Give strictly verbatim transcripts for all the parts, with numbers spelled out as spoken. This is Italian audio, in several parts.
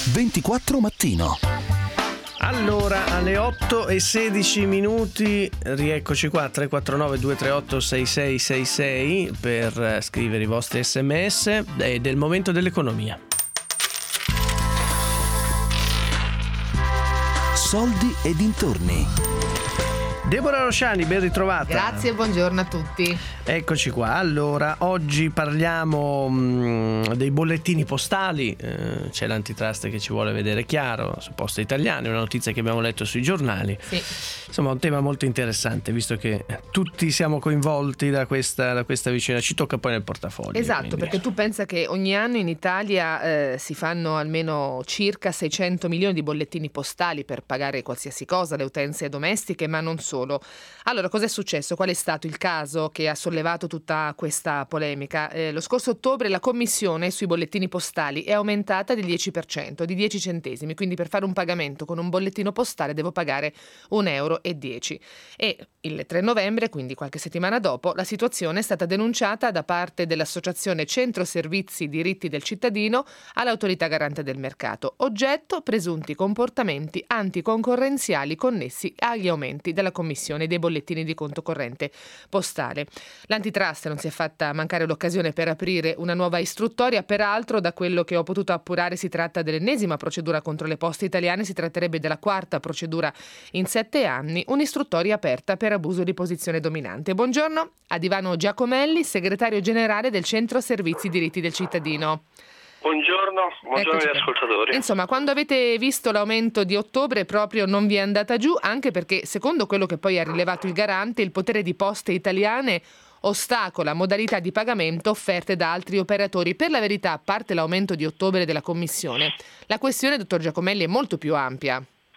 ventiquattro Mattino. Allora, alle otto e sedici minuti, rieccoci qua, tre quattro nove due tre otto sei sei sei sei per scrivere i vostri sms. È del momento dell'economia. Soldi e dintorni. Deborah Rosciani, ben ritrovata. Grazie e buongiorno a tutti. Eccoci qua. Allora, oggi parliamo mh, dei bollettini postali. Eh, c'è l'antitrust che ci vuole vedere chiaro su Poste Italiane, una notizia che abbiamo letto sui giornali. Sì. Insomma, un tema molto interessante, visto che tutti siamo coinvolti da questa, da questa vicenda. Ci tocca poi nel portafoglio. Esatto, quindi. Perché tu pensa che ogni anno in Italia eh, si fanno almeno circa seicento milioni di bollettini postali per pagare qualsiasi cosa, le utenze domestiche, ma non solo. Allora, cos'è successo? Qual è stato il caso che ha sollevato tutta questa polemica? Eh, lo scorso ottobre la commissione sui bollettini postali è aumentata del dieci per cento, di dieci centesimi, quindi per fare un pagamento con un bollettino postale devo pagare un euro e dieci. E il tre novembre, quindi qualche settimana dopo, la situazione è stata denunciata da parte dell'associazione Centro Servizi Diritti del Cittadino all'autorità garante del mercato. Oggetto: presunti comportamenti anticoncorrenziali connessi agli aumenti della commissione dei bollettini di conto corrente postale. L'antitrust non si è fatta mancare l'occasione per aprire una nuova istruttoria. Peraltro, da quello che ho potuto appurare, si tratta dell'ennesima procedura contro le Poste Italiane. Si tratterebbe della quarta procedura in sette anni, un'istruttoria aperta per abuso di posizione dominante. Buongiorno ad Ivano Giacomelli, segretario generale del Centro Servizi Diritti del Cittadino. Buongiorno, buongiorno agli ascoltatori. Insomma, quando avete visto l'aumento di ottobre proprio non vi è andata giù, anche perché, secondo quello che poi ha rilevato il garante, il potere di Poste Italiane ostacola modalità di pagamento offerte da altri operatori. Per la verità, a parte l'aumento di ottobre della commissione, la questione, dottor Giacomelli, è molto più ampia.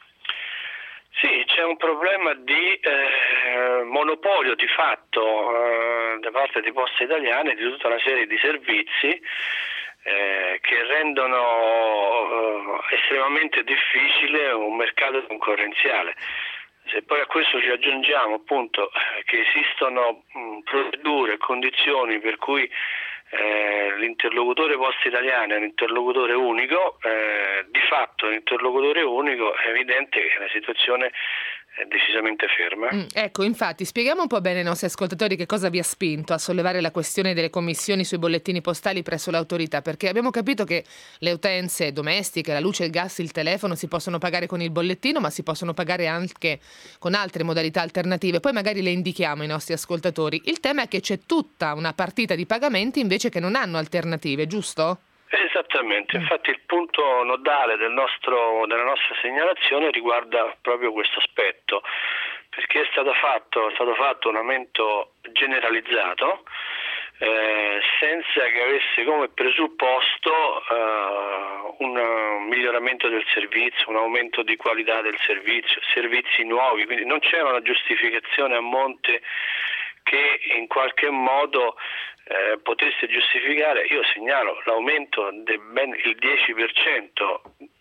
Sì, c'è un problema di eh, monopolio di fatto eh, da parte di Poste Italiane di tutta una serie di servizi Eh, che rendono eh, estremamente difficile un mercato concorrenziale. Se poi a questo ci aggiungiamo appunto eh, che esistono mh, procedure e condizioni per cui eh, l'interlocutore Poste Italiane è un interlocutore unico, eh, di fatto un interlocutore unico, è evidente che la situazione è decisamente ferma. Mm, ecco, infatti, spieghiamo un po' bene ai nostri ascoltatori che cosa vi ha spinto a sollevare la questione delle commissioni sui bollettini postali presso l'autorità, perché abbiamo capito che le utenze domestiche, la luce, il gas, il telefono si possono pagare con il bollettino, ma si possono pagare anche con altre modalità alternative. Poi magari le indichiamo ai nostri ascoltatori. Il tema è che c'è tutta una partita di pagamenti invece che non hanno alternative, giusto? Esattamente, infatti il punto nodale del nostro, della nostra segnalazione riguarda proprio questo aspetto, perché è stato fatto, è stato fatto un aumento generalizzato eh, senza che avesse come presupposto eh, un miglioramento del servizio, un aumento di qualità del servizio, servizi nuovi, quindi non c'era una giustificazione a monte che in qualche modo eh, potesse giustificare. Io segnalo l'aumento del ben il dieci per cento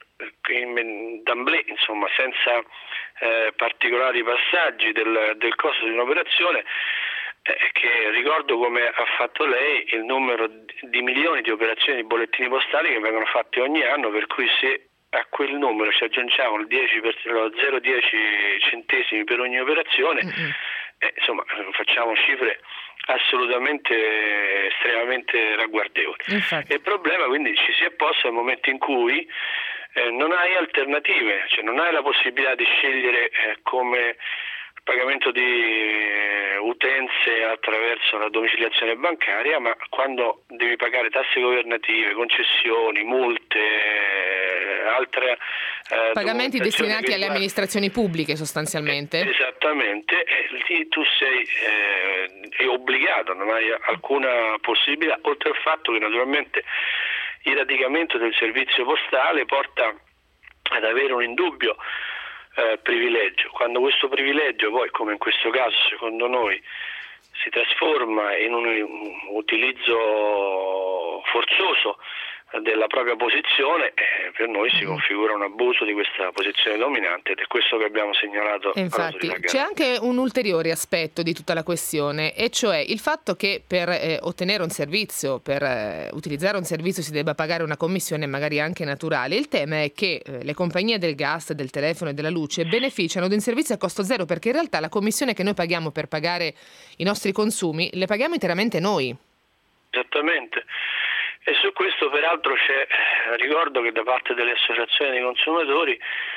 in, d'amblè, insomma, senza eh, particolari passaggi del, del costo di un'operazione, eh, che ricordo, come ha fatto lei, il numero di milioni di operazioni di bollettini postali che vengono fatte ogni anno, per cui se a quel numero ci aggiungiamo il dieci per cento, lo zero virgola dieci centesimi per ogni operazione, mm-hmm. eh, insomma facciamo cifre assolutamente estremamente ragguardevoli. Infatti. Il problema quindi ci si è posto nel momento in cui eh, non hai alternative, cioè non hai la possibilità di scegliere eh, come pagamento di eh, utenze attraverso la domiciliazione bancaria, ma quando devi pagare tasse governative, concessioni, multe, eh, altre eh, pagamenti destinati alle amministrazioni pubbliche sostanzialmente. Eh, esattamente, e lì tu sei eh, è obbligato, non hai alcuna possibilità, oltre al fatto che naturalmente il radicamento del servizio postale porta ad avere un indubbio Eh, privilegio. Quando questo privilegio poi, come in questo caso secondo noi, si trasforma in un, un utilizzo forzoso della propria posizione, eh, per noi si configura un abuso di questa posizione dominante ed è questo che abbiamo segnalato. E infatti c'è anche un ulteriore aspetto di tutta la questione, e cioè il fatto che per eh, ottenere un servizio, per eh, utilizzare un servizio si debba pagare una commissione magari anche naturale. Il tema è che eh, le compagnie del gas, del telefono e della luce beneficiano di un servizio a costo zero, perché in realtà la commissione che noi paghiamo per pagare i nostri consumi le paghiamo interamente noi. Esattamente. E su questo peraltro c'è, ricordo che da parte delle associazioni dei consumatori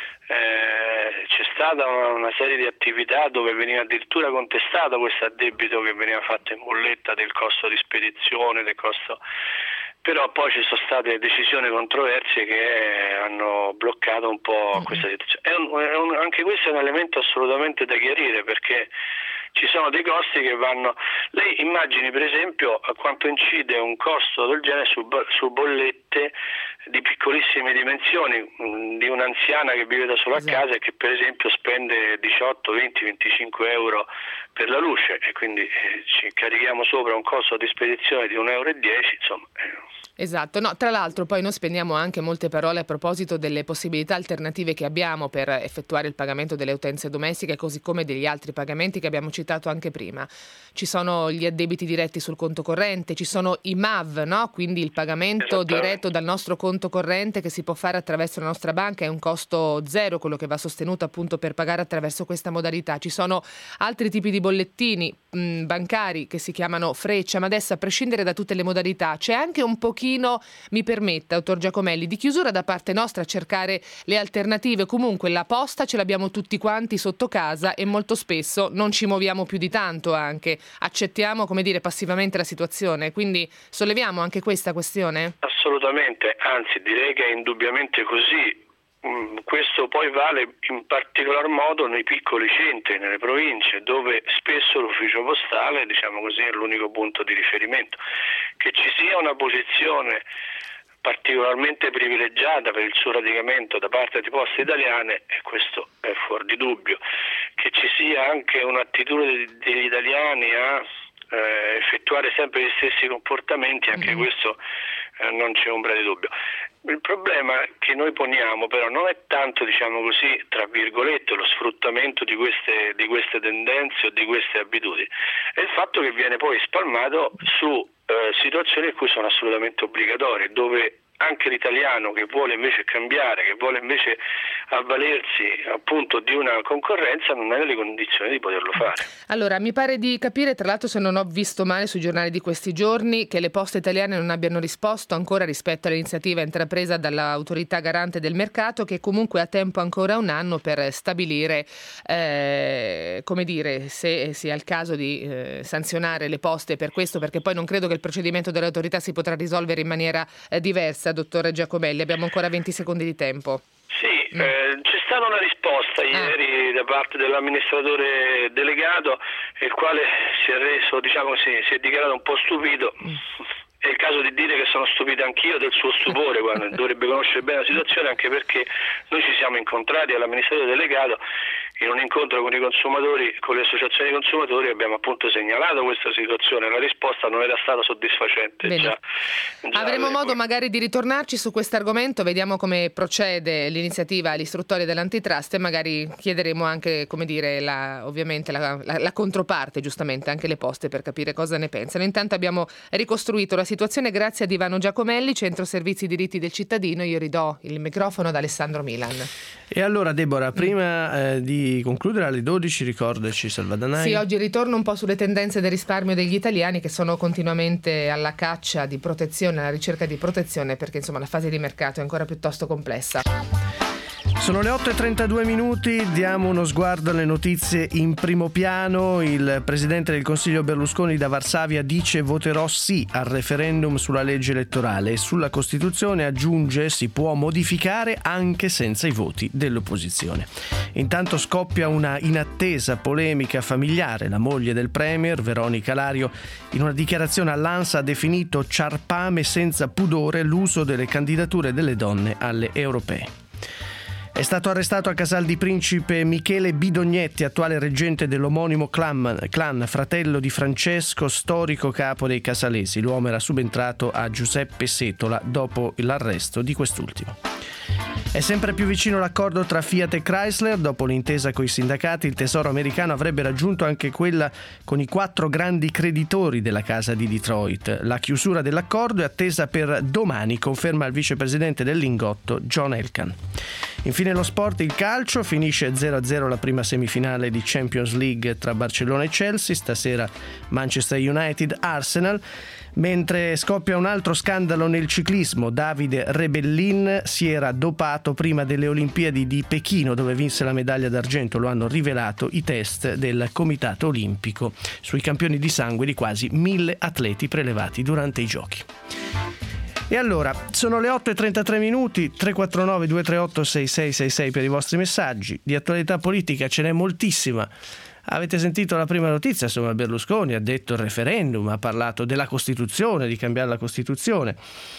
eh, c'è stata una, una serie di attività dove veniva addirittura contestato questo addebito che veniva fatto in bolletta del costo di spedizione, del costo... Però poi ci sono state decisioni controverse che hanno bloccato un po' questa situazione. È un, è un, anche questo è un elemento assolutamente da chiarire, perché ci sono dei costi che vanno... Lei immagini per esempio quanto incide un costo del genere su, su bollette di piccolissime dimensioni, di un'anziana che vive da sola a casa e che per esempio spende diciotto, venti, venticinque euro per la luce, e quindi eh, ci carichiamo sopra un costo di spedizione di un euro e dieci, insomma... Eh. Esatto, no, tra l'altro poi noi spendiamo anche molte parole a proposito delle possibilità alternative che abbiamo per effettuare il pagamento delle utenze domestiche, così come degli altri pagamenti che abbiamo citato anche prima. Ci sono gli addebiti diretti sul conto corrente, ci sono i M A V, no? Quindi il pagamento diretto dal nostro conto corrente che si può fare attraverso la nostra banca, è un costo zero quello che va sostenuto appunto per pagare attraverso questa modalità. Ci sono altri tipi di bollettini mh, bancari che si chiamano freccia, ma adesso a prescindere da tutte le modalità c'è anche un pochino, mi permetta, dottor Giacomelli, di chiusura da parte nostra a cercare le alternative. Comunque la posta ce l'abbiamo tutti quanti sotto casa e molto spesso non ci muoviamo più di tanto, anche accettiamo, come dire, passivamente la situazione, quindi solleviamo anche questa questione? Assolutamente, anzi direi che è indubbiamente così. Questo poi vale in particolar modo nei piccoli centri, nelle province, dove spesso l'ufficio postale, diciamo così, è l'unico punto di riferimento. Che ci sia una posizione particolarmente privilegiata per il suo radicamento da parte di Poste Italiane, e questo è fuori di dubbio. Che ci sia anche un'attitudine degli italiani a eh, effettuare sempre gli stessi comportamenti, anche mm-hmm. questo eh, non c'è ombra di dubbio. Il problema che noi poniamo però non è tanto, diciamo così, tra virgolette, lo sfruttamento di queste, di queste tendenze o di queste abitudini, è il fatto che viene poi spalmato su eh, situazioni in cui sono assolutamente obbligatorie, dove anche l'italiano che vuole invece cambiare, che vuole invece avvalersi appunto di una concorrenza, non è nelle condizioni di poterlo fare. Allora, mi pare di capire, tra l'altro se non ho visto male sui giornali di questi giorni, che le poste italiane non abbiano risposto ancora rispetto all'iniziativa intrapresa dall'autorità garante del mercato, che comunque ha tempo ancora un anno per stabilire, eh, come dire, se sia il caso di eh, sanzionare le poste per questo, perché poi non credo che il procedimento dell'autorità si potrà risolvere in maniera eh, diversa. Dottore Giacomelli, abbiamo ancora venti secondi di tempo. Sì, mm. eh, c'è stata una risposta ieri ah. da parte dell'amministratore delegato, il quale si è reso, diciamo così, si è dichiarato un po' stupito. Mm. È il caso di dire che sono stupito anch'io del suo stupore, quando dovrebbe conoscere bene la situazione, anche perché noi ci siamo incontrati all'amministratore delegato in un incontro con i consumatori, con le associazioni dei consumatori, abbiamo appunto segnalato questa situazione. La risposta non era stata soddisfacente. Già, già Avremo le... modo magari di ritornarci su questo argomento, vediamo come procede l'iniziativa all'istruttoria dell'antitrust e magari chiederemo anche, come dire, la, ovviamente la, la, la controparte, giustamente, anche le poste, per capire cosa ne pensano. Intanto abbiamo ricostruito la situazione grazie ad Ivano Giacomelli, Centro Servizi Diritti del Cittadino. Io ridò il microfono ad Alessandro Milan. E allora Deborah, prima eh, di concludere alle dodici, ricordaci Salvadanai. Sì, oggi ritorno un po' sulle tendenze del risparmio degli italiani, che sono continuamente alla caccia di protezione, alla ricerca di protezione, perché insomma la fase di mercato è ancora piuttosto complessa. Sono le otto e trentadue minuti, diamo uno sguardo alle notizie in primo piano. Il presidente del Consiglio Berlusconi da Varsavia dice: voterò sì al referendum sulla legge elettorale, e sulla Costituzione aggiunge si può modificare anche senza i voti dell'opposizione. Intanto scoppia una inattesa polemica familiare. La moglie del premier, Veronica Lario, in una dichiarazione all'ANSA ha definito ciarpame senza pudore l'uso delle candidature delle donne alle europee. È stato arrestato a Casal di Principe Michele Bidognetti, attuale reggente dell'omonimo clan, clan, fratello di Francesco, storico capo dei casalesi. L'uomo era subentrato a Giuseppe Setola dopo l'arresto di quest'ultimo. È sempre più vicino l'accordo tra Fiat e Chrysler. Dopo l'intesa coi sindacati, il Tesoro americano avrebbe raggiunto anche quella con i quattro grandi creditori della casa di Detroit. La chiusura dell'accordo è attesa per domani, conferma il vicepresidente del Lingotto John Elkann. Infine lo sport, il calcio, finisce zero a zero la prima semifinale di Champions League tra Barcellona e Chelsea, stasera Manchester United-Arsenal. Mentre scoppia un altro scandalo nel ciclismo, Davide Rebellin si era dopato prima delle Olimpiadi di Pechino, dove vinse la medaglia d'argento. Lo hanno rivelato i test del Comitato Olimpico sui campioni di sangue di quasi mille atleti prelevati durante i giochi. E allora, sono le otto e trentatré minuti, tre quattro nove due tre otto sei sei sei sei per i vostri messaggi. Di attualità politica ce n'è moltissima. Avete sentito la prima notizia, insomma, Berlusconi ha detto il referendum, ha parlato della Costituzione, di cambiare la Costituzione.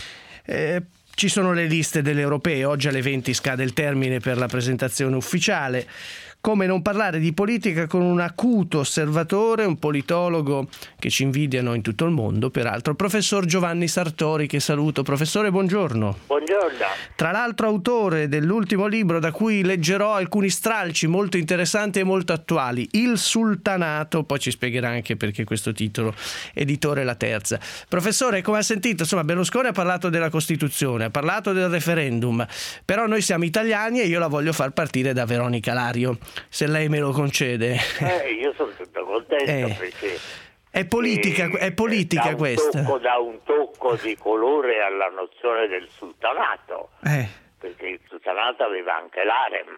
Eh, ci sono le liste delle europee, oggi alle venti scade il termine per la presentazione ufficiale. Come non parlare di politica con un acuto osservatore, un politologo che ci invidiano in tutto il mondo, peraltro, il professor Giovanni Sartori, che saluto. Professore, buongiorno. Buongiorno. Tra l'altro autore dell'ultimo libro da cui leggerò alcuni stralci molto interessanti e molto attuali, Il Sultanato, poi ci spiegherà anche perché questo titolo, editore La Terza. Professore, come ha sentito, insomma, Berlusconi ha parlato della Costituzione, ha parlato del referendum, però noi siamo italiani e io la voglio far partire da Veronica Lario, se lei me lo concede. Eh, io sono tutto contento eh, perché è politica, eh, è politica dà questa. Tocco, dà un tocco di colore alla nozione del sultanato, Eh. perché il sultanato aveva anche l'harem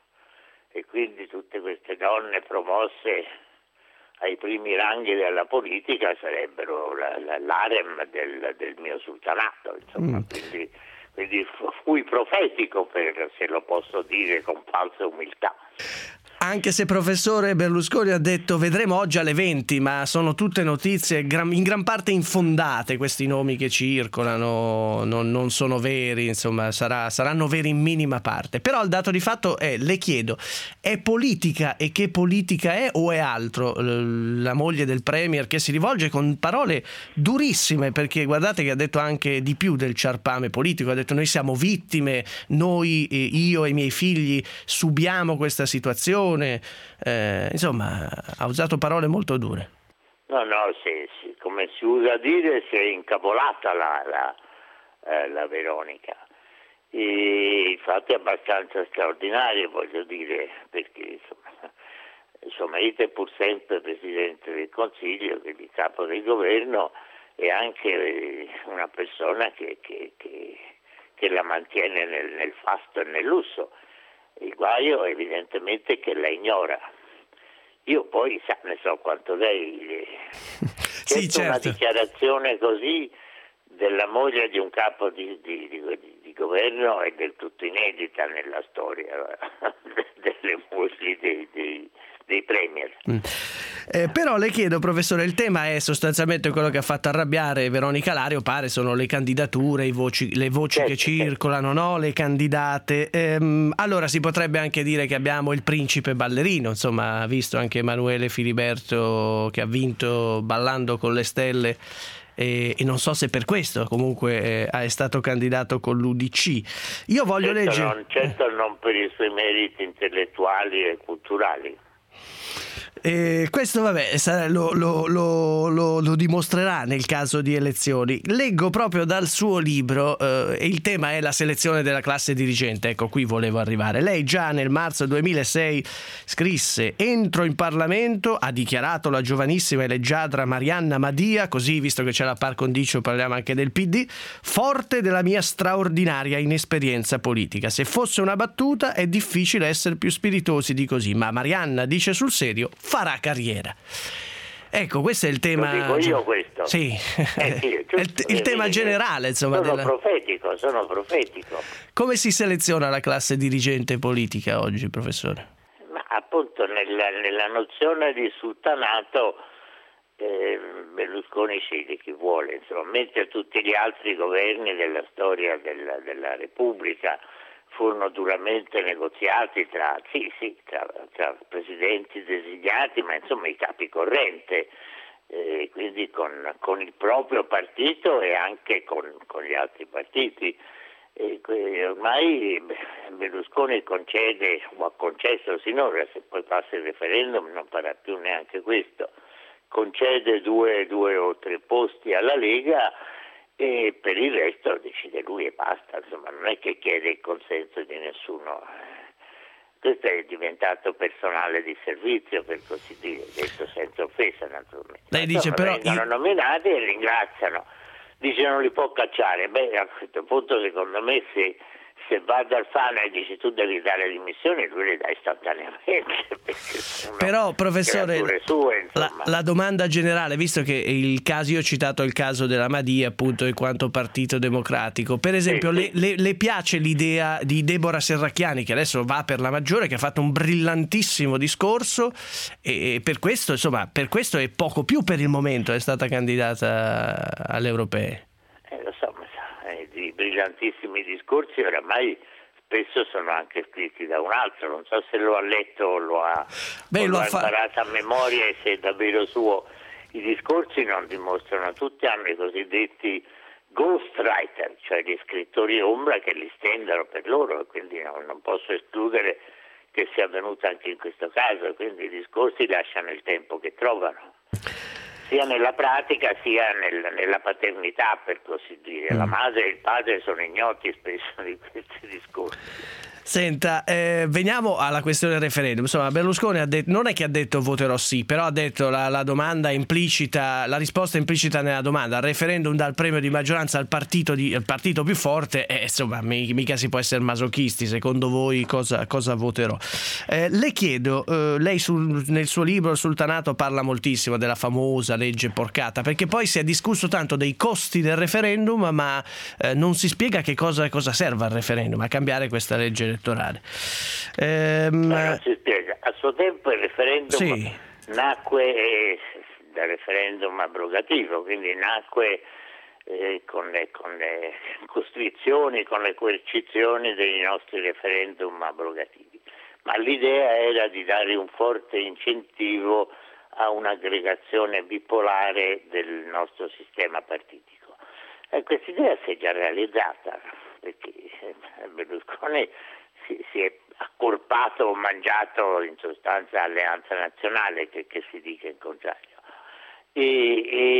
e quindi tutte queste donne promosse ai primi ranghi della politica sarebbero la, la, l'harem del, del mio sultanato, insomma, mm. quindi, quindi fui profetico, per, se lo posso dire con falsa umiltà. Anche se professore Berlusconi ha detto vedremo oggi alle venti, ma sono tutte notizie in gran parte infondate, questi nomi che circolano non, non sono veri, insomma sarà, saranno veri in minima parte. Però il dato di fatto è, le chiedo, è politica, e che politica è o è altro? La moglie del premier che si rivolge con parole durissime, perché guardate che ha detto anche di più del ciarpame politico, ha detto noi siamo vittime, noi, io e i miei figli subiamo questa situazione. Eh, insomma, ha usato parole molto dure. No, no, sì, sì, come si usa dire, si è incavolata la, la, eh, la Veronica. E infatti è abbastanza straordinario, voglio dire, perché insomma, suo marito è pur sempre Presidente del Consiglio, quindi il capo del governo, e anche una persona che, che, che, che la mantiene nel, nel fasto e nel lusso. Il guaio evidentemente è che la ignora. Io poi sa, ne so quanto lei. Sì, certo. Una dichiarazione così della moglie di un capo di, di, di, di governo è del tutto inedita nella storia delle mogli dei, dei, dei premier. Mm. Eh, però le chiedo, professore, il tema è sostanzialmente quello che ha fatto arrabbiare Veronica Lario, pare sono le candidature, i voci, le voci certo, che circolano, certo. no? Le candidate. Ehm, allora si potrebbe anche dire che abbiamo il principe ballerino, insomma, ha visto anche Emanuele Filiberto che ha vinto ballando con le stelle. E, e non so se per questo comunque eh, è stato candidato con l'U D C. Io voglio certo leggere non, certo non per i suoi meriti intellettuali e culturali. Eh, questo vabbè lo, lo, lo, lo, lo dimostrerà nel caso di elezioni. Leggo proprio dal suo libro, eh, il tema è la selezione della classe dirigente. Ecco, qui volevo arrivare. Lei già nel marzo duemilasei scrisse: entro in Parlamento, ha dichiarato la giovanissima e leggiadra Marianna Madia, così visto che c'è la par condicio parliamo anche del P D, forte della mia straordinaria inesperienza politica. Se fosse una battuta è difficile essere più spiritosi di così, ma Marianna dice sul serio farà carriera. Ecco, questo è il tema. Lo dico io questo. Sì, eh, sì giusto, il, il tema generale, insomma. Sono della... profetico, sono profetico. Come si seleziona la classe dirigente politica oggi, professore? Ma appunto nella, nella nozione di sultanato eh, Berlusconi sceglie chi vuole, insomma, mentre tutti gli altri governi della storia della, della Repubblica furono duramente negoziati tra, sì, sì, tra, tra presidenti designati, ma insomma i capi corrente, eh, quindi con, con il proprio partito e anche con, con gli altri partiti. E ormai Berlusconi concede, o ha concesso sinora, se poi passa il referendum non farà più neanche questo, concede due, due o tre posti alla Lega e per il resto decide lui e basta, insomma non è che chiede il consenso di nessuno. Questo è diventato personale di servizio, per così dire, detto senza offesa naturalmente. Lei dice insomma, però vengono io... nominati e ringraziano. Dice non li può cacciare. Beh, a questo punto secondo me se, se va dal Fano e dice tu devi dare le dimissioni, lui le dà istantaneamente. Però professore, sue, la, la domanda generale, visto che il caso, io ho citato il caso della Madia appunto in quanto partito democratico, per esempio sì, sì. Le, le, le piace l'idea di Deborah Serracchiani, che adesso va per la Maggiore, che ha fatto un brillantissimo discorso e per questo insomma per questo e poco più per il momento è stata candidata alle europee? Eh, lo so, ma sa, eh, di brillantissimi discorsi oramai spesso sono anche scritti da un altro, non so se lo ha letto o lo ha, Beh, o lo lo ha ha fa... imparato a memoria e se è davvero suo. I discorsi non dimostrano, tutti hanno i cosiddetti ghostwriter, cioè gli scrittori ombra che li stendono per loro, e quindi non, non posso escludere che sia avvenuto anche in questo caso, quindi i discorsi lasciano il tempo che trovano, sia nella pratica sia nel, nella paternità, per così dire. La madre e il padre sono ignoti spesso di questi discorsi. Senta, eh, veniamo alla questione del referendum. Insomma, Berlusconi ha detto, non è che ha detto voterò sì, però ha detto la, la domanda implicita, la risposta implicita nella domanda, il referendum dà il premio di maggioranza al partito, di, al partito più forte, e eh, insomma mica si può essere masochisti. Secondo voi cosa, cosa voterò? Eh, le chiedo, eh, lei sul, nel suo libro Il Sultanato parla moltissimo della famosa legge porcata, perché poi si è discusso tanto dei costi del referendum, ma eh, non si spiega che cosa, cosa serva il referendum a cambiare questa legge elettorale. Ehm... Ma non si spiega. A suo tempo il referendum sì. nacque eh, da referendum abrogativo, quindi nacque eh, con, le, con le costrizioni, con le coercizioni dei nostri referendum abrogativi. Ma l'idea era di dare un forte incentivo a un'aggregazione bipolare del nostro sistema partitico. E questa idea si è già realizzata, perché Berlusconi si, si è accorpato o mangiato in sostanza Alleanza Nazionale, che, che si dice il contrario, e,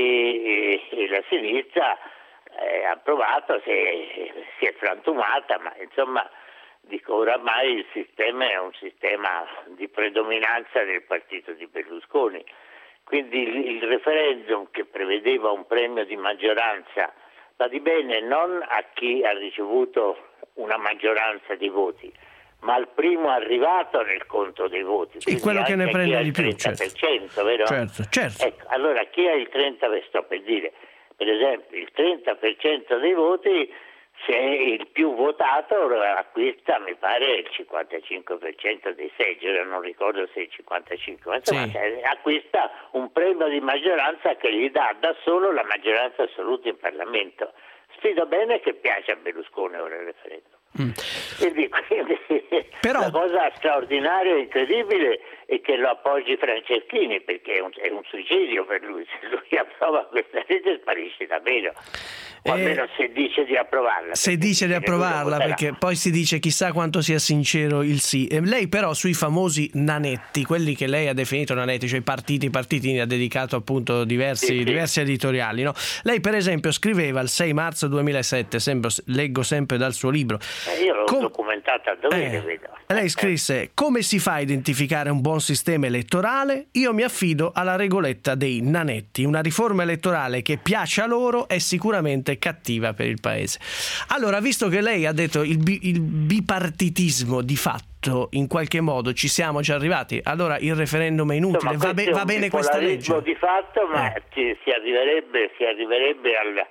e, e la sinistra eh, ha provato, si è, si è frantumata, ma insomma dico oramai il sistema è un sistema di predominanza del partito di Berlusconi, quindi il, il referendum che prevedeva un premio di maggioranza va di bene non a chi ha ricevuto una maggioranza di voti, ma al primo arrivato nel conto dei voti. E quello che ne prende di più, il trenta per cento, certo. Vero? Certo, certo. Ecco, allora chi ha il trenta per cento, sto per dire, per esempio il trenta per cento dei voti, se il più votato acquista, mi pare, il cinquantacinque per cento dei seggi, ora non ricordo se il cinquantacinque per cento, sì. Ma acquista un premio di maggioranza che gli dà da solo la maggioranza assoluta in Parlamento. Sfido bene che piace a Berlusconi ora il referendum. Mm. Quindi, quindi Però... la cosa straordinaria e incredibile è che lo appoggi Franceschini, perché è un, è un suicidio per lui. Se lui approva questa legge sparisce davvero, o almeno eh, se dice di approvarla. Se dice di approvarla, perché poi si dice chissà quanto sia sincero il sì. E lei però sui famosi nanetti, quelli che lei ha definito nanetti, cioè i partiti, partiti ne ha dedicato appunto diversi, sì, sì. diversi editoriali, no? Lei per esempio scriveva il sei marzo duemilasette, sempre, leggo sempre dal suo libro. Eh, io l'ho Com- documentato a dovere, eh, vedo. Lei scrisse: come si fa a identificare un buon sistema elettorale? Io mi affido alla regoletta dei nanetti. Una riforma elettorale che piace a loro è sicuramente cattiva per il paese. Allora, visto che lei ha detto il, bi- il bipartitismo di fatto, in qualche modo ci siamo già arrivati, allora il referendum è inutile. Insomma, va, be- va bene questa legge di fatto, ma eh. ci, si arriverebbe si arriverebbe al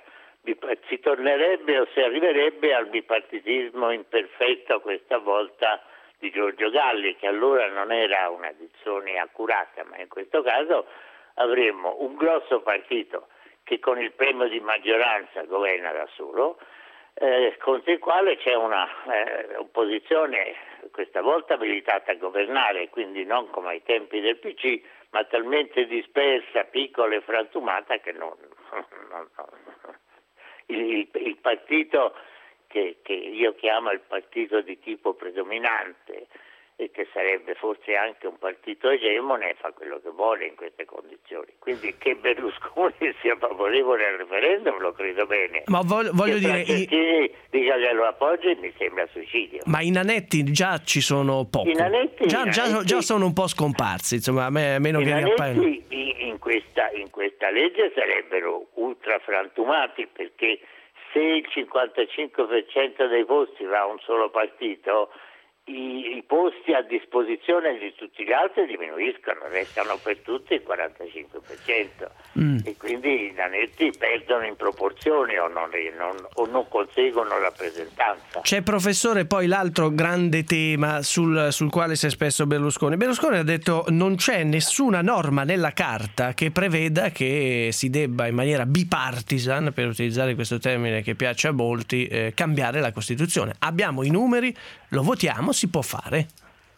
si tornerebbe o si arriverebbe al bipartitismo imperfetto questa volta di Giorgio Galli, che allora non era una dizione accurata, ma in questo caso avremmo un grosso partito che con il premio di maggioranza governa da solo, eh, contro il quale c'è una eh, opposizione, questa volta abilitata a governare, quindi non come ai tempi del P C, ma talmente dispersa, piccola e frantumata che non, non, non. Il, il, il partito che, che io chiamo il partito di tipo predominante e che sarebbe forse anche un partito egemone, fa quello che vuole in queste condizioni. Quindi che Berlusconi sia favorevole al referendum lo credo bene. Ma voglio, voglio dire, i... dica che lo appoggi mi sembra suicidio. Ma i nanetti già ci sono poco. I nanetti, già, i già, nanetti, già sono un po' scomparsi, insomma, a me, a meno i che nanetti in questa, in questa legge sarebbero ultra frantumati, perché se il cinquantacinque per cento dei posti va a un solo partito, I, i posti a disposizione di tutti gli altri diminuiscono, restano per tutti il quarantacinque per cento mm. e quindi i nanetti perdono in proporzioni o non, non, o non conseguono rappresentanza. C'è, professore, poi l'altro grande tema sul, sul quale si è espresso Berlusconi. Berlusconi ha detto non c'è nessuna norma nella carta che preveda che si debba in maniera bipartisan, per utilizzare questo termine che piace a molti, eh, cambiare la Costituzione. Abbiamo i numeri, lo votiamo, si può fare.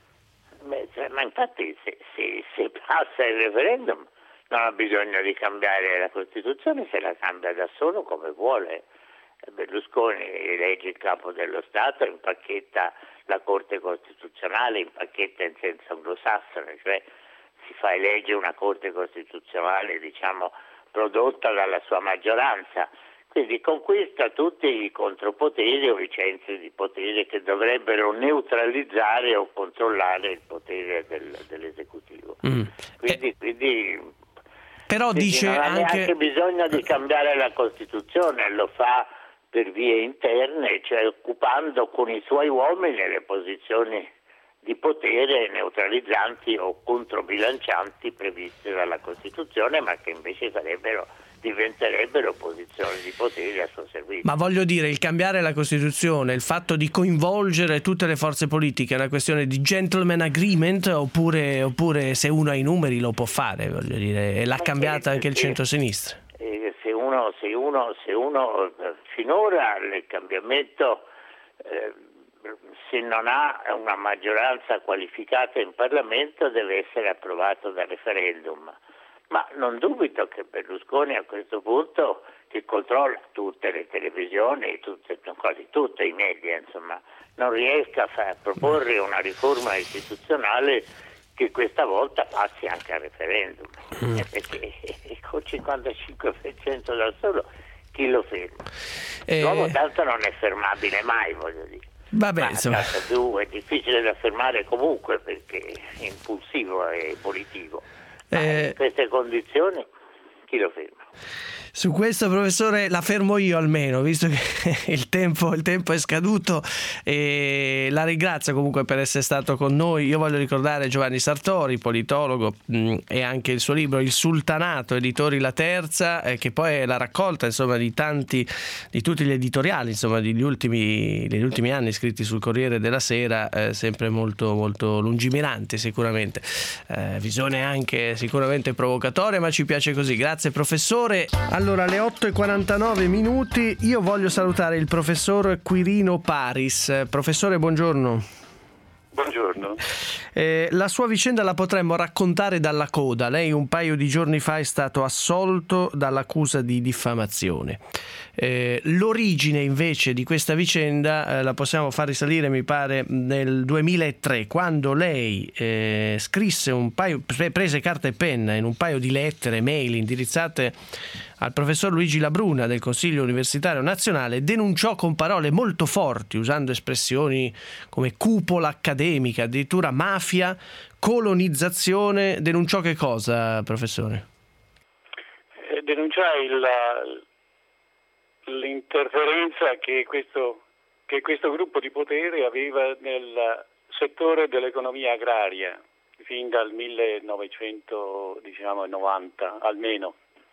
Beh, cioè, ma infatti se, se, se passa il referendum non ha bisogno di cambiare la Costituzione, se la cambia da solo come vuole. Berlusconi elegge il capo dello Stato, impacchetta la Corte Costituzionale, impacchetta in senso anglosassone, cioè si fa eleggere una Corte Costituzionale, diciamo, prodotta dalla sua maggioranza. Quindi conquista tutti i contropoteri o i centri di potere che dovrebbero neutralizzare o controllare il potere del, dell'esecutivo. Mm. Quindi, eh, quindi, però quindi dice non ha anche... neanche bisogno di cambiare la Costituzione, lo fa per vie interne, cioè occupando con i suoi uomini le posizioni di potere neutralizzanti o controbilancianti previste dalla Costituzione, ma che invece sarebbero diventerebbero posizioni di potere a suo servizio. Ma voglio dire, il cambiare la Costituzione, il fatto di coinvolgere tutte le forze politiche è una questione di gentleman agreement, oppure, oppure se uno ha i numeri lo può fare, voglio dire, e l'ha Ma cambiata anche il centro-sinistra. Eh, se uno, se uno, se uno finora il cambiamento eh, se non ha una maggioranza qualificata in Parlamento deve essere approvato dal referendum. Ma non dubito che Berlusconi a questo punto, che controlla tutte le televisioni, tutte, quasi tutti i media, insomma, non riesca a, far, a proporre una riforma istituzionale che questa volta passi anche al referendum. Mm. Perché con il cinquantacinque per cento da solo chi lo ferma? Eh... L'uomo tanto non è fermabile mai, voglio dire. Vabbè, Ma insomma. più è difficile da fermare comunque perché è impulsivo e politico. Eh, in queste condizioni chi lo ferma? Su questo, professore, la fermo io almeno, visto che il tempo, il tempo è scaduto, e la ringrazio comunque per essere stato con noi. Io voglio ricordare Giovanni Sartori, politologo, mh, e anche il suo libro Il Sultanato, editori La Terza, eh, che poi è la raccolta, insomma, di tanti, di tutti gli editoriali, insomma, degli ultimi, degli ultimi anni scritti sul Corriere della Sera, eh, sempre molto, molto lungimirante sicuramente, eh, visione anche sicuramente provocatoria, ma ci piace così. Grazie, professore. Allora, alle otto e quarantanove minuti, io voglio salutare il professor Quirino Paris. Professore, buongiorno. Buongiorno. Eh, la sua vicenda la potremmo raccontare dalla coda. Lei un paio di giorni fa è stato assolto dall'accusa di diffamazione. Eh, l'origine invece di questa vicenda eh, la possiamo far risalire, mi pare, nel duemilatré, quando lei eh, scrisse un paio, prese carta e penna in un paio di lettere, mail indirizzate al professor Luigi Labruna del Consiglio Universitario Nazionale, denunciò con parole molto forti, usando espressioni come cupola accademica, addirittura mafia, colonizzazione. Denunciò che cosa, professore? Eh, denunciai il, l'interferenza che questo, che questo gruppo di potere aveva nel settore dell'economia agraria fin dal millenovecentonovanta, diciamo, almeno.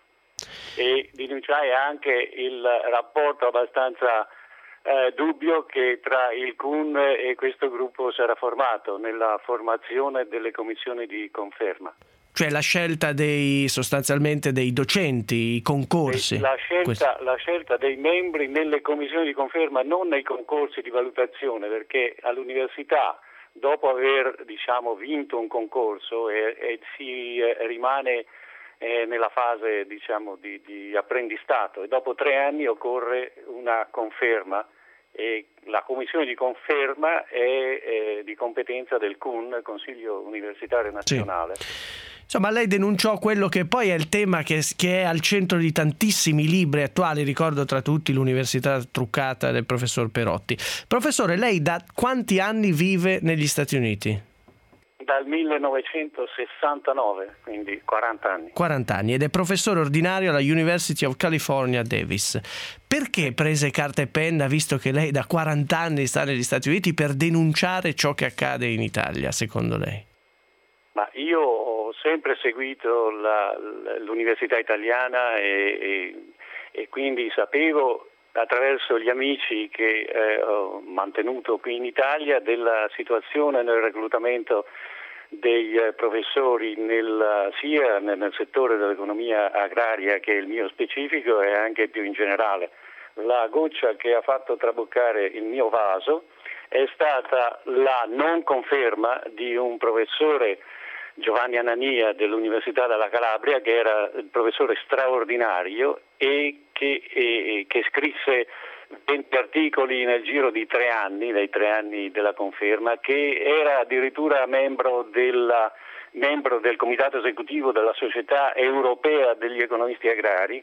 E denunciai anche il rapporto abbastanza eh, dubbio che tra il C U N e questo gruppo si era formato nella formazione delle commissioni di conferma. Cioè la scelta dei sostanzialmente dei docenti, i concorsi. La scelta, la scelta dei membri nelle commissioni di conferma, non nei concorsi di valutazione, perché all'università, dopo aver diciamo vinto un concorso e, e si eh, rimane eh, nella fase diciamo di, di apprendistato, e dopo tre anni occorre una conferma, e la commissione di conferma è eh, di competenza del C U N, Consiglio Universitario Nazionale. Sì. Insomma, lei denunciò quello che poi è il tema che, che è al centro di tantissimi libri attuali, ricordo tra tutti l'Università truccata del professor Perotti. Professore, lei da quanti anni vive negli Stati Uniti? Dal millenovecentosessantanove, quindi quaranta anni. quaranta anni, ed è professore ordinario alla University of California, Davis. Perché prese carta e penna, visto che lei da quaranta anni sta negli Stati Uniti, per denunciare ciò che accade in Italia, secondo lei? Ma io ho sempre seguito la, l'università italiana e, e, e quindi sapevo attraverso gli amici che eh, ho mantenuto qui in Italia della situazione nel reclutamento dei eh, professori nel, sia nel, nel settore dell'economia agraria, che è il mio specifico, e anche più in generale. La goccia che ha fatto traboccare il mio vaso è stata la non conferma di un professore, Giovanni Anania, dell'Università della Calabria, che era il professore straordinario e che, e, che scrisse venti articoli nel giro di tre anni, dai tre anni della conferma, che era addirittura membro, della, membro del comitato esecutivo della Società Europea degli Economisti Agrari,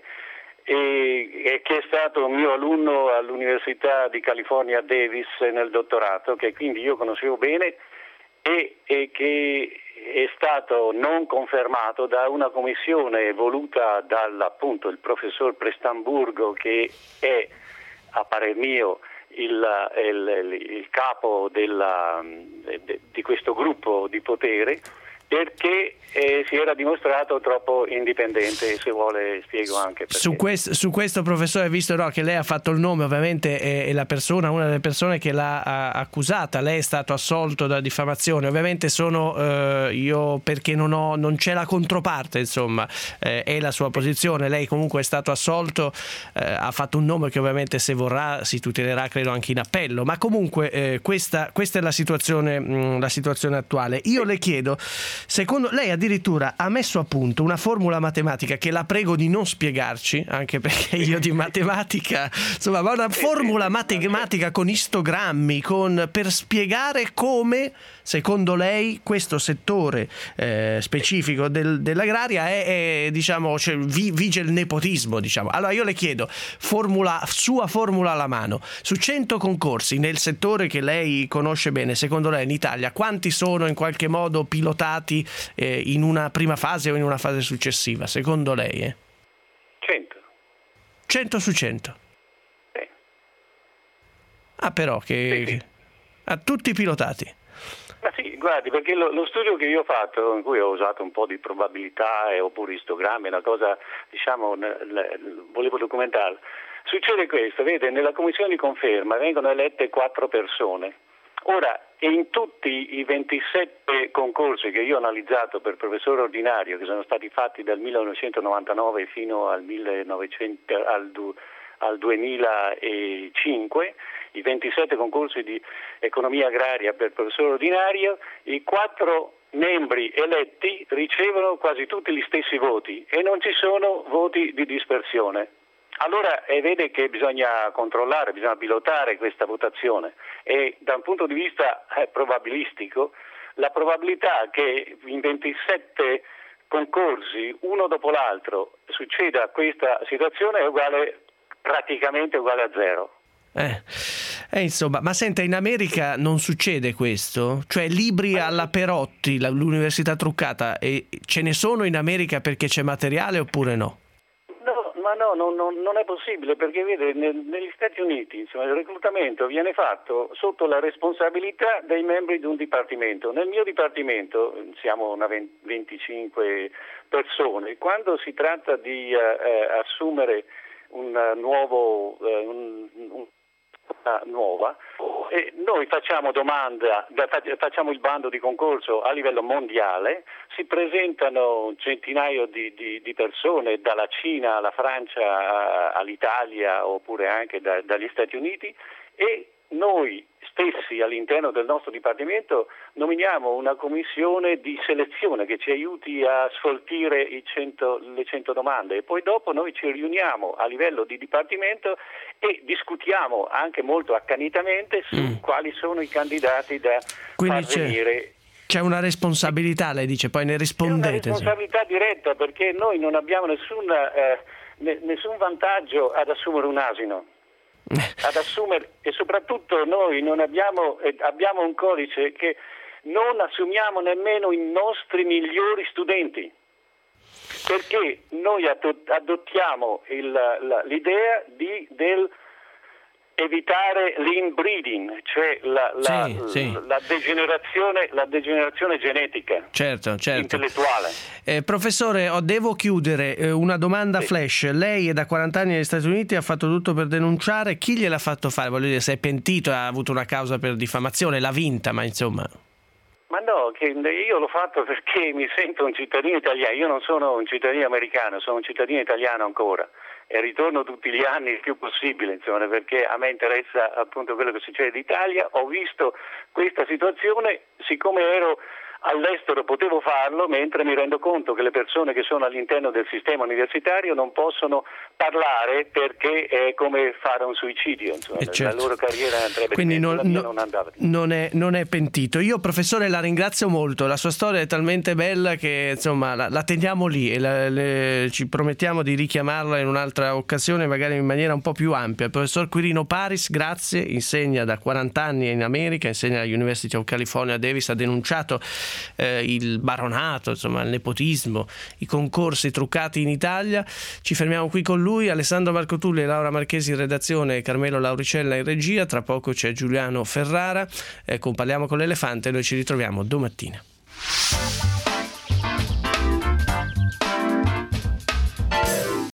e, e che è stato un mio alunno all'Università di California Davis nel dottorato, che quindi io conoscevo bene, e, e che è stato non confermato da una commissione voluta dal appunto il professor Prestamburgo, che è a parer mio il, il, il capo della, di questo gruppo di potere, perché eh, si era dimostrato troppo indipendente, e se vuole spiego anche perché. Su questo, su questo professore, visto no, che lei ha fatto il nome, ovviamente è, è la persona, una delle persone che l'ha ha, accusata, lei è stato assolto da diffamazione, ovviamente sono eh, io perché non ho non c'è la controparte, insomma, eh, è la sua posizione, lei comunque è stato assolto, eh, ha fatto un nome che ovviamente se vorrà si tutelerà credo anche in appello, ma comunque eh, questa, questa è la situazione, mh, la situazione attuale. Io le chiedo, secondo lei addirittura ha messo a punto una formula matematica che la prego di non spiegarci, anche perché io di matematica, insomma, ma una formula matematica con istogrammi, con, per spiegare come, secondo lei, questo settore eh, specifico del, dell'agraria è, è diciamo, cioè, vi, vige il nepotismo, diciamo. Allora io le chiedo, formula, sua formula alla mano, su cento concorsi nel settore che lei conosce bene, secondo lei in Italia quanti sono in qualche modo pilotati eh, in una prima fase o in una fase successiva, secondo lei? Eh? cento. cento su cento? Sì. Ah, però, che, sì, sì. che a tutti pilotati. Ma sì, guardi, perché lo, lo studio che io ho fatto, in cui ho usato un po' di probabilità e, oppure istogrammi, una cosa, diciamo, ne, ne, volevo documentarla. Succede questo, vede, nella commissione di conferma vengono elette quattro persone. Ora, in tutti i ventisette concorsi che io ho analizzato per professore ordinario, che sono stati fatti dal millenovecentonovantanove fino al, millenovecento, al, al duemilacinque, i ventisette concorsi di economia agraria per professore ordinario, i quattro membri eletti ricevono quasi tutti gli stessi voti e non ci sono voti di dispersione. Allora eh, vede che bisogna controllare, bisogna pilotare questa votazione, e da un punto di vista eh, probabilistico la probabilità che in ventisette concorsi uno dopo l'altro succeda questa situazione è uguale, praticamente uguale a zero. Eh, eh, insomma, ma senta, in America non succede questo? Cioè libri alla Perotti, l'università truccata, e ce ne sono in America perché c'è materiale oppure no? Ma no, no, no, non è possibile, perché vede, nel, negli Stati Uniti insomma, il reclutamento viene fatto sotto la responsabilità dei membri di un dipartimento. Nel mio dipartimento siamo una venticinque persone. Quando si tratta di uh, uh, assumere un uh, nuovo uh, un, un nuova e noi facciamo domanda, facciamo il bando di concorso a livello mondiale, si presentano centinaio di, di, di persone dalla Cina alla Francia all'Italia oppure anche da, dagli Stati Uniti e noi stessi all'interno del nostro Dipartimento nominiamo una commissione di selezione che ci aiuti a sfoltire i cento, le cento domande e poi dopo noi ci riuniamo a livello di Dipartimento e discutiamo anche molto accanitamente su mm. quali sono i candidati da Quindi far venire. C'è una responsabilità, lei dice, poi ne rispondete. È una responsabilità diretta perché noi non abbiamo nessun, eh, nessun vantaggio ad assumere un asino. ad assumere e soprattutto noi non abbiamo eh, abbiamo un codice che non assumiamo nemmeno i nostri migliori studenti perché noi adottiamo il, la, l'idea di del evitare l'inbreeding, cioè la, la, sì, sì. la degenerazione la degenerazione genetica certo, certo. intellettuale. Eh, professore, oh, devo chiudere eh, una domanda sì. flash. Lei è da quaranta anni negli Stati Uniti, ha fatto tutto per denunciare. Chi gliel'ha fatto fare? Voglio dire, se è pentito, ha avuto una causa per diffamazione, l'ha vinta, ma insomma. Ma no, che io l'ho fatto perché mi sento un cittadino italiano. Io non sono un cittadino americano, sono un cittadino italiano ancora. E ritorno tutti gli anni il più possibile, insomma, perché a me interessa appunto quello che succede in Italia. Ho visto questa situazione, siccome ero all'estero potevo farlo, mentre mi rendo conto che le persone che sono all'interno del sistema universitario non possono parlare perché è come fare un suicidio, insomma, eh certo. la loro carriera andrebbe. Quindi non, la mia non andava. Non è, non è pentito. Io, professore, la ringrazio molto, la sua storia è talmente bella che insomma la, la teniamo lì e la, le, ci promettiamo di richiamarla in un'altra occasione, magari in maniera un po' più ampia. Il professor Quirino Paris, grazie, insegna da quaranta anni in America, insegna all'University of California Davis, ha denunciato Eh, il baronato, insomma il nepotismo, i concorsi truccati in Italia. Ci fermiamo qui con lui. Alessandro Marcotulli e Laura Marchesi in redazione e Carmelo Lauricella in regia. Tra poco c'è Giuliano Ferrara eh, con Parliamo con l'Elefante. Noi ci ritroviamo domattina.